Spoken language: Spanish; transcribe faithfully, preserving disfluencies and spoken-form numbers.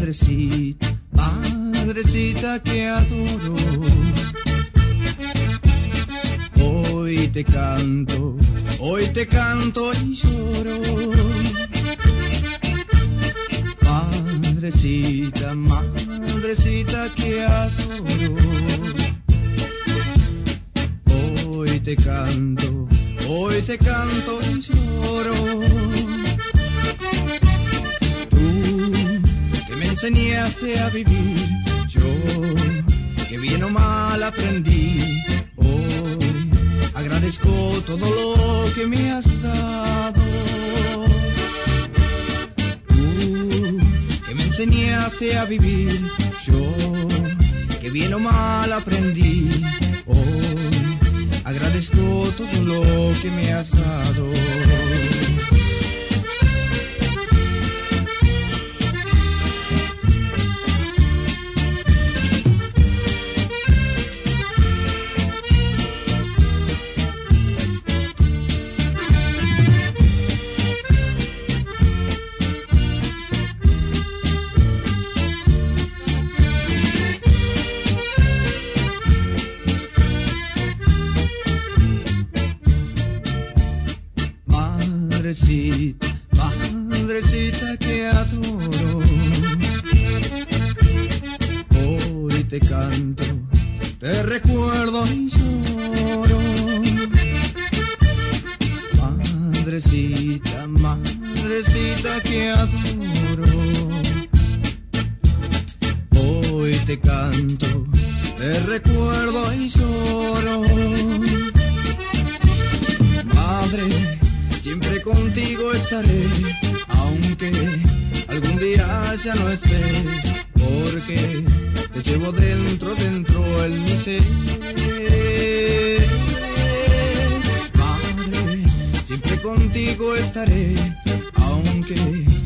Madrecita, madrecita que adoro, hoy te canto, hoy te canto y lloro. Madrecita, madrecita que adoro, hoy te canto, hoy te canto y lloro. Tú que me enseñaste a vivir, yo que bien o mal aprendí, hoy agradezco todo lo que me has dado. Tú que me enseñaste a vivir, yo que bien o mal aprendí, hoy agradezco todo lo que me has dado. Madrecita, madrecita que adoro, hoy te canto, te recuerdo y lloro. Madrecita, madrecita que adoro, hoy te canto, te recuerdo y lloro. Madre, siempre contigo estaré, aunque algún día ya no estés, porque te llevo dentro, dentro en mi ser. Madre, siempre contigo estaré, aunque